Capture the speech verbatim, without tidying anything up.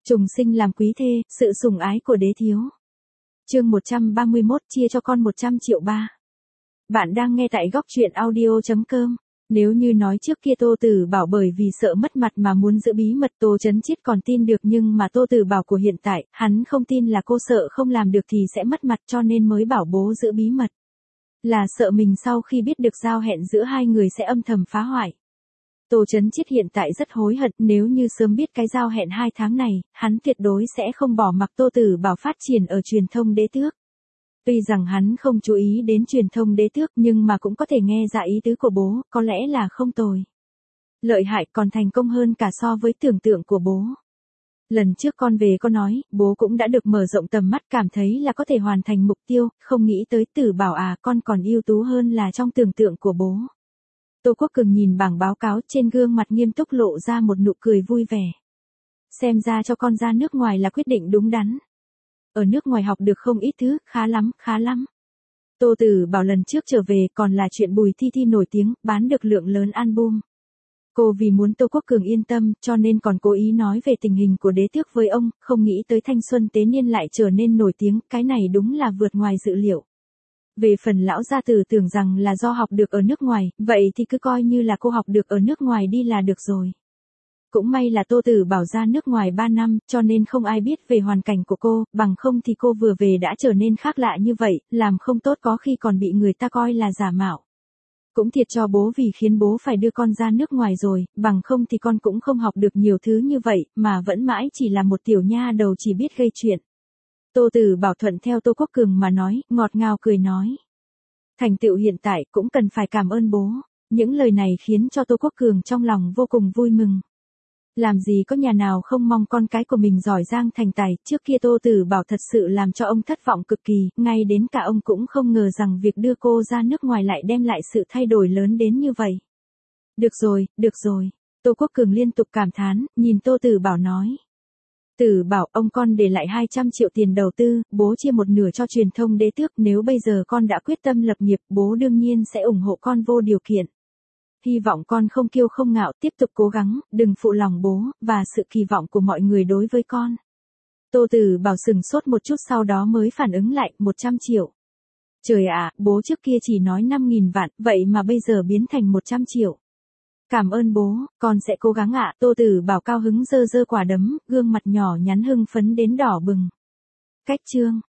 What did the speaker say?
Trùng sinh làm quý thê, sự sủng ái của đế thiếu. Chương một trăm ba mươi mốt, chia cho con một trăm triệu ba. Bạn đang nghe tại góc truyện audio chấm com. Nếu như nói trước kia Tô Tử Bảo bởi vì sợ mất mặt mà muốn giữ bí mật, Tô Chấn Chiết còn tin được, nhưng mà Tô Tử Bảo của hiện tại, hắn không tin là cô sợ không làm được thì sẽ mất mặt, cho nên mới bảo bố giữ bí mật. Là sợ mình sau khi biết được giao hẹn giữa hai người sẽ âm thầm phá hoại. Tô Chấn Chiết hiện tại rất hối hận, nếu như sớm biết cái giao hẹn hai tháng này, hắn tuyệt đối sẽ không bỏ mặc Tô Tử Bảo phát triển ở truyền thông đế tước. Tuy rằng hắn không chú ý đến truyền thông đế tước, nhưng mà cũng có thể nghe ra ý tứ của bố, có lẽ là không tồi. Lợi hại, còn thành công hơn cả so với tưởng tượng của bố. Lần trước con về con nói, bố cũng đã được mở rộng tầm mắt, cảm thấy là có thể hoàn thành mục tiêu, không nghĩ tới Tử Bảo à, con còn ưu tú hơn là trong tưởng tượng của bố. Tô Quốc Cường nhìn bảng báo cáo, trên gương mặt nghiêm túc lộ ra một nụ cười vui vẻ. Xem ra cho con ra nước ngoài là quyết định đúng đắn. Ở nước ngoài học được không ít thứ, khá lắm, khá lắm. Tô Tử Bảo lần trước trở về còn là chuyện Bùi Thi Thi nổi tiếng, bán được lượng lớn album. Cô vì muốn Tô Quốc Cường yên tâm, cho nên còn cố ý nói về tình hình của đế tước với ông, không nghĩ tới thanh xuân tế niên lại trở nên nổi tiếng, cái này đúng là vượt ngoài dự liệu. Về phần lão gia tử tưởng rằng là do học được ở nước ngoài, vậy thì cứ coi như là cô học được ở nước ngoài đi là được rồi. Cũng may là Tô Tử Bảo ra nước ngoài ba năm, cho nên không ai biết về hoàn cảnh của cô, bằng không thì cô vừa về đã trở nên khác lạ như vậy, làm không tốt có khi còn bị người ta coi là giả mạo. Cũng thiệt cho bố vì khiến bố phải đưa con ra nước ngoài rồi, bằng không thì con cũng không học được nhiều thứ như vậy, mà vẫn mãi chỉ là một tiểu nha đầu chỉ biết gây chuyện. Tô Tử Bảo thuận theo Tô Quốc Cường mà nói, ngọt ngào cười nói. Thành tựu hiện tại cũng cần phải cảm ơn bố. Những lời này khiến cho Tô Quốc Cường trong lòng vô cùng vui mừng. Làm gì có nhà nào không mong con cái của mình giỏi giang thành tài, trước kia Tô Tử Bảo thật sự làm cho ông thất vọng cực kỳ, ngay đến cả ông cũng không ngờ rằng việc đưa cô ra nước ngoài lại đem lại sự thay đổi lớn đến như vậy. Được rồi, được rồi. Tô Quốc Cường liên tục cảm thán, nhìn Tô Tử Bảo nói. Tử Bảo, ông con để lại hai trăm triệu tiền đầu tư, bố chia một nửa cho truyền thông đế tước, nếu bây giờ con đã quyết tâm lập nghiệp, bố đương nhiên sẽ ủng hộ con vô điều kiện. Hy vọng con không kiêu không ngạo, tiếp tục cố gắng, đừng phụ lòng bố, và sự kỳ vọng của mọi người đối với con. Tô Tử Bảo sừng sốt một chút sau đó mới phản ứng lại, một trăm triệu. Trời ạ, bố trước kia chỉ nói năm nghìn vạn, vậy mà bây giờ biến thành một trăm triệu. Cảm ơn bố, con sẽ cố gắng ạ. Tô Tử Bảo cao hứng giơ giơ quả đấm, gương mặt nhỏ nhắn hưng phấn đến đỏ bừng. Cách chương.